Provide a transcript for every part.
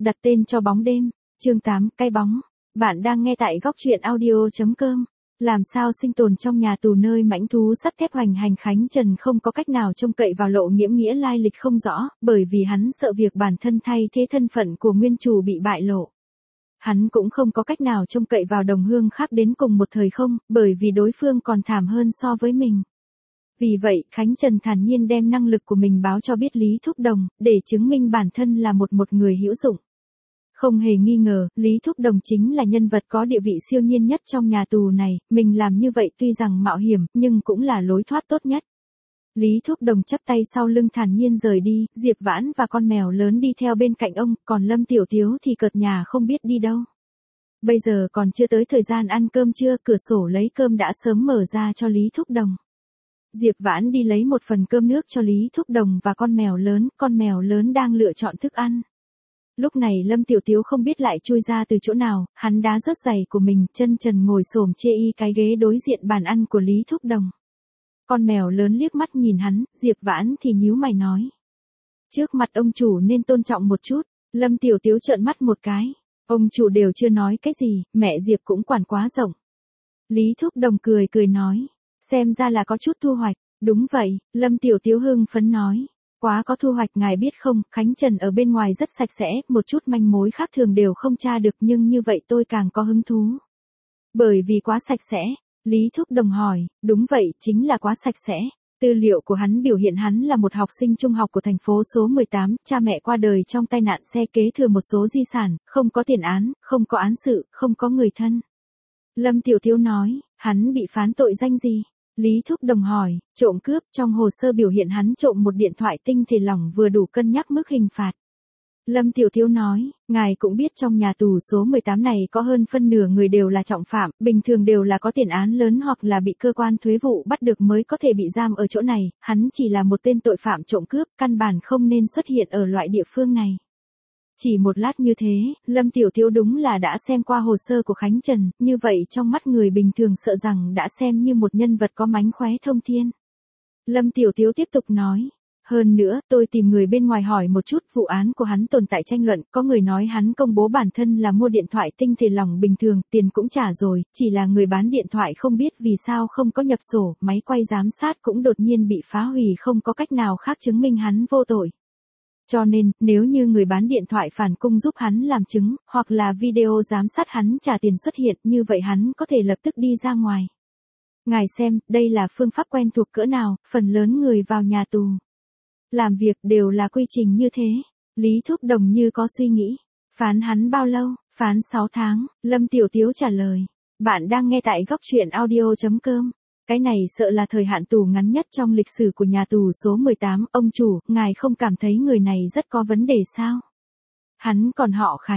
đặt tên cho bóng đêm. Chương 8, cái bóng. Bạn đang nghe tại góc truyện audio.com. Làm sao sinh tồn trong nhà tù nơi mãnh thú sắt thép hoành hành, Khánh Trần không có cách nào trông cậy vào Lộ Nghiễm Nghĩa lai lịch không rõ, bởi vì hắn sợ việc bản thân thay thế thân phận của nguyên chủ bị bại lộ. Hắn cũng không có cách nào trông cậy vào đồng hương khác đến cùng một thời không, bởi vì đối phương còn thảm hơn so với mình. Vì vậy, Khánh Trần thản nhiên đem năng lực của mình báo cho biết Lý Thúc Đồng, để chứng minh bản thân là một người hữu dụng. Không hề nghi ngờ, Lý Thúc Đồng chính là nhân vật có địa vị siêu nhiên nhất trong nhà tù này, mình làm như vậy tuy rằng mạo hiểm, nhưng cũng là lối thoát tốt nhất. Lý Thúc Đồng chắp tay sau lưng thản nhiên rời đi, Diệp Vãn và con mèo lớn đi theo bên cạnh ông, còn Lâm Tiểu Tiếu thì cợt nhà không biết đi đâu. Bây giờ còn chưa tới thời gian ăn cơm trưa, cửa sổ lấy cơm đã sớm mở ra cho Lý Thúc Đồng. Diệp Vãn đi lấy một phần cơm nước cho Lý Thúc Đồng và con mèo lớn đang lựa chọn thức ăn. Lúc này Lâm Tiểu Tiếu không biết lại chui ra từ chỗ nào, hắn đá rớt giày của mình, chân trần ngồi xổm chê y cái ghế đối diện bàn ăn của Lý Thúc Đồng. Con mèo lớn liếc mắt nhìn hắn, Diệp Vãn thì nhíu mày nói. Trước mặt ông chủ nên tôn trọng một chút. Lâm Tiểu Tiếu trợn mắt một cái. Ông chủ đều chưa nói cái gì, mẹ Diệp cũng quản quá rộng. Lý Thúc Đồng cười nói. Xem ra là có chút thu hoạch. Đúng vậy, Lâm Tiểu Tiếu hưng phấn nói. Quá có thu hoạch, ngài biết không, Khánh Trần ở bên ngoài rất sạch sẽ, một chút manh mối khác thường đều không tra được, nhưng như vậy tôi càng có hứng thú. Bởi vì quá sạch sẽ. Lý Thúc Đồng hỏi, đúng vậy, chính là quá sạch sẽ. Tư liệu của hắn biểu hiện hắn là một học sinh trung học của thành phố số 18, cha mẹ qua đời trong tai nạn xe, kế thừa một số di sản, không có tiền án, không có án sự, không có người thân. Lâm Tiểu Tiếu nói, hắn bị phán tội danh gì? Lý Thúc Đồng hỏi, trộm cướp, trong hồ sơ biểu hiện hắn trộm một điện thoại tinh thể lỏng vừa đủ cân nhắc mức hình phạt. Lâm Tiểu Tiếu nói, ngài cũng biết trong nhà tù số 18 này có hơn phân nửa người đều là trọng phạm, bình thường đều là có tiền án lớn hoặc là bị cơ quan thuế vụ bắt được mới có thể bị giam ở chỗ này, hắn chỉ là một tên tội phạm trộm cướp, căn bản không nên xuất hiện ở loại địa phương này. Chỉ một lát như thế, Lâm Tiểu Tiếu đúng là đã xem qua hồ sơ của Khánh Trần, như vậy trong mắt người bình thường sợ rằng đã xem như một nhân vật có mánh khóe thông thiên. Lâm Tiểu Tiếu tiếp tục nói. Hơn nữa, tôi tìm người bên ngoài hỏi một chút, vụ án của hắn tồn tại tranh luận, có người nói hắn công bố bản thân là mua điện thoại tinh thể lỏng bình thường, tiền cũng trả rồi, chỉ là người bán điện thoại không biết vì sao không có nhập sổ, máy quay giám sát cũng đột nhiên bị phá hủy, không có cách nào khác chứng minh hắn vô tội. Cho nên, nếu như người bán điện thoại phản cung giúp hắn làm chứng, hoặc là video giám sát hắn trả tiền xuất hiện, như vậy hắn có thể lập tức đi ra ngoài. Ngài xem, đây là phương pháp quen thuộc cỡ nào, phần lớn người vào nhà tù làm việc đều là quy trình như thế. Lý Thúc Đồng như có suy nghĩ. Phán hắn bao lâu? Phán 6 tháng, Lâm Tiểu Tiếu trả lời. Bạn đang nghe tại góc truyện audio.com. Cái này sợ là thời hạn tù ngắn nhất trong lịch sử của nhà tù số 18, ông chủ, ngài không cảm thấy người này rất có vấn đề sao? Hắn còn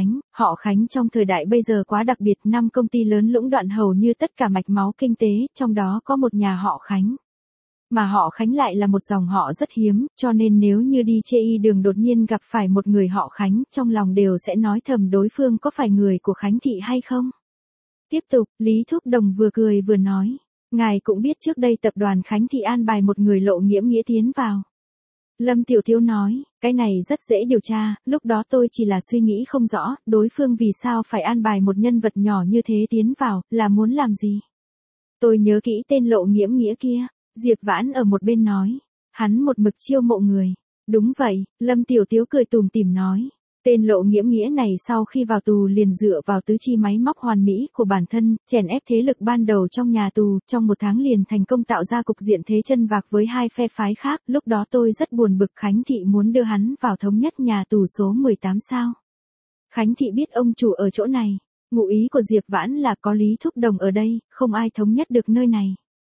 họ Khánh trong thời đại bây giờ quá đặc biệt, 5 công ty lớn lũng đoạn hầu như tất cả mạch máu kinh tế, trong đó có một nhà họ Khánh. Mà họ Khánh lại là một dòng họ rất hiếm, cho nên nếu như đi chê y đường đột nhiên gặp phải một người họ Khánh, trong lòng đều sẽ nói thầm đối phương có phải người của Khánh Thị hay không. Tiếp tục, Lý Thúc Đồng vừa cười vừa nói. Ngài cũng biết trước đây tập đoàn Khánh Thị an bài một người Lộ Nghiễm Nghĩa tiến vào. Lâm Tiểu Tiếu nói, cái này rất dễ điều tra, lúc đó tôi chỉ là suy nghĩ không rõ, đối phương vì sao phải an bài một nhân vật nhỏ như thế tiến vào, là muốn làm gì. Tôi nhớ kỹ tên Lộ Nghiễm Nghĩa kia. Diệp Vãn ở một bên nói, hắn một mực chiêu mộ người. Đúng vậy, Lâm Tiểu Tiếu cười tủm tỉm nói, tên Lộ Nghiễm Nghĩa này sau khi vào tù liền dựa vào tứ chi máy móc hoàn mỹ của bản thân, chèn ép thế lực ban đầu trong nhà tù, trong 1 tháng liền thành công tạo ra cục diện thế chân vạc với 2 phe phái khác, lúc đó tôi rất buồn bực, Khánh Thị muốn đưa hắn vào thống nhất nhà tù số 18 sao? Khánh Thị biết ông chủ ở chỗ này, ngụ ý của Diệp Vãn là có Lý Thúc Đồng ở đây, không ai thống nhất được nơi này.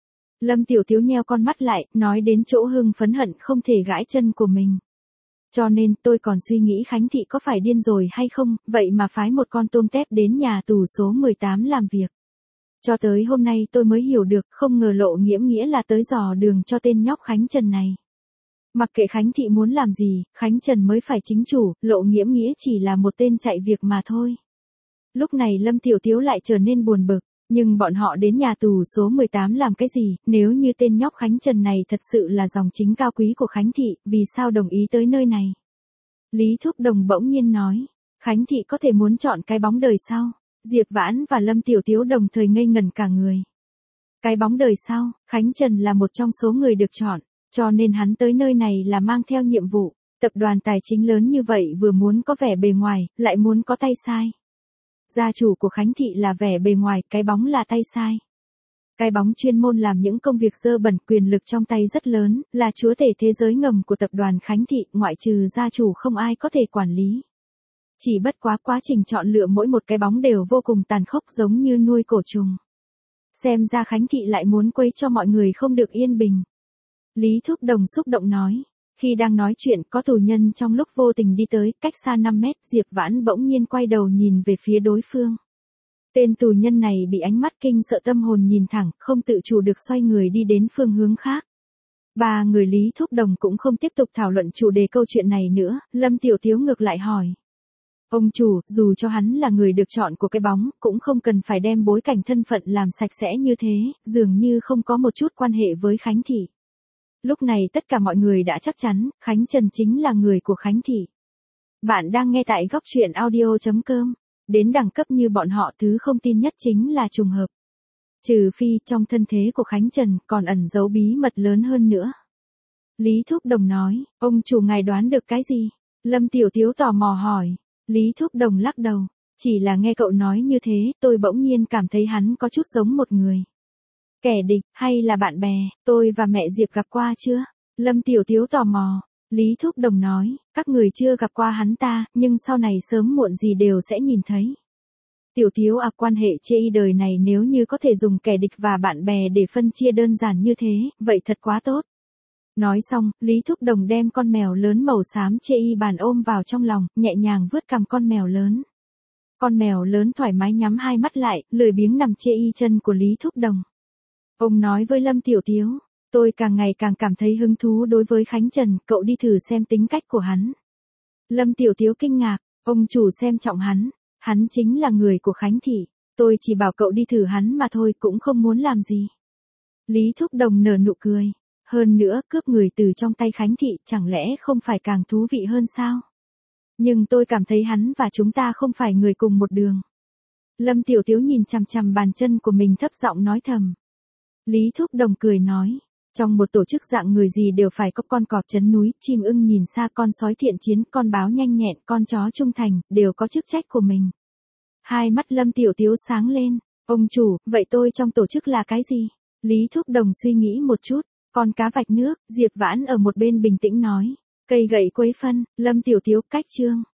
Lâm Tiểu Tiếu nheo con mắt lại, nói đến chỗ hưng phấn hận không thể gãi chân của mình. Cho nên tôi còn suy nghĩ Khánh Thị có phải điên rồi hay không, vậy mà phái một con tôm tép đến nhà tù số 18 làm việc. Cho tới hôm nay tôi mới hiểu được, không ngờ Lộ Nghiễm Nghĩa là tới dò đường cho tên nhóc Khánh Trần này. Mặc kệ Khánh Thị muốn làm gì, Khánh Trần mới phải chính chủ, Lộ Nghiễm Nghĩa chỉ là một tên chạy việc mà thôi. Lúc này Lâm Tiểu Tiếu lại trở nên buồn bực. Nhưng bọn họ đến nhà tù số 18 làm cái gì, nếu như tên nhóc Khánh Trần này thật sự là dòng chính cao quý của Khánh Thị, vì sao đồng ý tới nơi này? Lý Thúc Đồng bỗng nhiên nói, Khánh Thị có thể muốn chọn cái bóng đời sau. Diệp Vãn và Lâm Tiểu Tiếu đồng thời ngây ngẩn cả người. Cái bóng đời sau, Khánh Trần là một trong số người được chọn, cho nên hắn tới nơi này là mang theo nhiệm vụ. Tập đoàn tài chính lớn như vậy vừa muốn có vẻ bề ngoài, lại muốn có tay sai. Gia chủ của Khánh Thị là vẻ bề ngoài, cái bóng là tay sai. Cái bóng chuyên môn làm những công việc dơ bẩn, quyền lực trong tay rất lớn, là chúa tể thế giới ngầm của tập đoàn Khánh Thị, ngoại trừ gia chủ không ai có thể quản lý. Chỉ bất quá trình chọn lựa mỗi một cái bóng đều vô cùng tàn khốc, giống như nuôi cổ trùng. Xem ra Khánh Thị lại muốn quấy cho mọi người không được yên bình. Lý Thúc Đồng xúc động nói. Khi đang nói chuyện, có tù nhân trong lúc vô tình đi tới, cách xa 5 mét, Diệp Vãn bỗng nhiên quay đầu nhìn về phía đối phương. Tên tù nhân này bị ánh mắt kinh sợ tâm hồn nhìn thẳng, không tự chủ được xoay người đi đến phương hướng khác. Ba người Lý Thúc Đồng cũng không tiếp tục thảo luận chủ đề câu chuyện này nữa, Lâm Tiểu Tiếu ngược lại hỏi. Ông chủ, dù cho hắn là người được chọn của cái bóng, cũng không cần phải đem bối cảnh thân phận làm sạch sẽ như thế, dường như không có một chút quan hệ với Khánh Thị. Lúc này tất cả mọi người đã chắc chắn, Khánh Trần chính là người của Khánh Thị. Bạn đang nghe tại góc truyện audio.com. Đến đẳng cấp như bọn họ, thứ không tin nhất chính là trùng hợp. Trừ phi trong thân thế của Khánh Trần còn ẩn giấu bí mật lớn hơn nữa. Lý Thúc Đồng nói, ông chủ ngài đoán được cái gì? Lâm Tiểu Tiếu tò mò hỏi. Lý Thúc Đồng lắc đầu. Chỉ là nghe cậu nói như thế, tôi bỗng nhiên cảm thấy hắn có chút giống một người. Kẻ địch, hay là bạn bè, tôi và mẹ Diệp gặp qua chưa? Lâm Tiểu Tiếu tò mò. Lý Thúc Đồng nói, các người chưa gặp qua hắn ta, nhưng sau này sớm muộn gì đều sẽ nhìn thấy. Tiểu Tiếu à, quan hệ chê y đời này nếu như có thể dùng kẻ địch và bạn bè để phân chia đơn giản như thế, vậy thật quá tốt. Nói xong, Lý Thúc Đồng đem con mèo lớn màu xám chê y bàn ôm vào trong lòng, nhẹ nhàng vuốt cằm con mèo lớn. Con mèo lớn thoải mái nhắm hai mắt lại, lười biếng nằm chê y chân của Lý Thúc Đồng. Ông nói với Lâm Tiểu Tiếu, tôi càng ngày càng cảm thấy hứng thú đối với Khánh Trần, cậu đi thử xem tính cách của hắn. Lâm Tiểu Tiếu kinh ngạc, ông chủ xem trọng hắn chính là người của Khánh Thị, tôi chỉ bảo cậu đi thử hắn mà thôi, cũng không muốn làm gì. Lý Thúc Đồng nở nụ cười, hơn nữa cướp người từ trong tay Khánh Thị chẳng lẽ không phải càng thú vị hơn sao? Nhưng tôi cảm thấy hắn và chúng ta không phải người cùng một đường. Lâm Tiểu Tiếu nhìn chằm chằm bàn chân của mình thấp giọng nói thầm. Lý Thúc Đồng cười nói, trong một tổ chức dạng người gì đều phải có con cọp trấn núi, chim ưng nhìn xa, con sói thiện chiến, con báo nhanh nhẹn, con chó trung thành, đều có chức trách của mình. Hai mắt Lâm Tiểu Tiếu sáng lên, ông chủ, vậy tôi trong tổ chức là cái gì? Lý Thúc Đồng suy nghĩ một chút, con cá vạch nước, Diệp Vãn ở một bên bình tĩnh nói, cây gậy quấy phân, Lâm Tiểu Tiếu cách chương.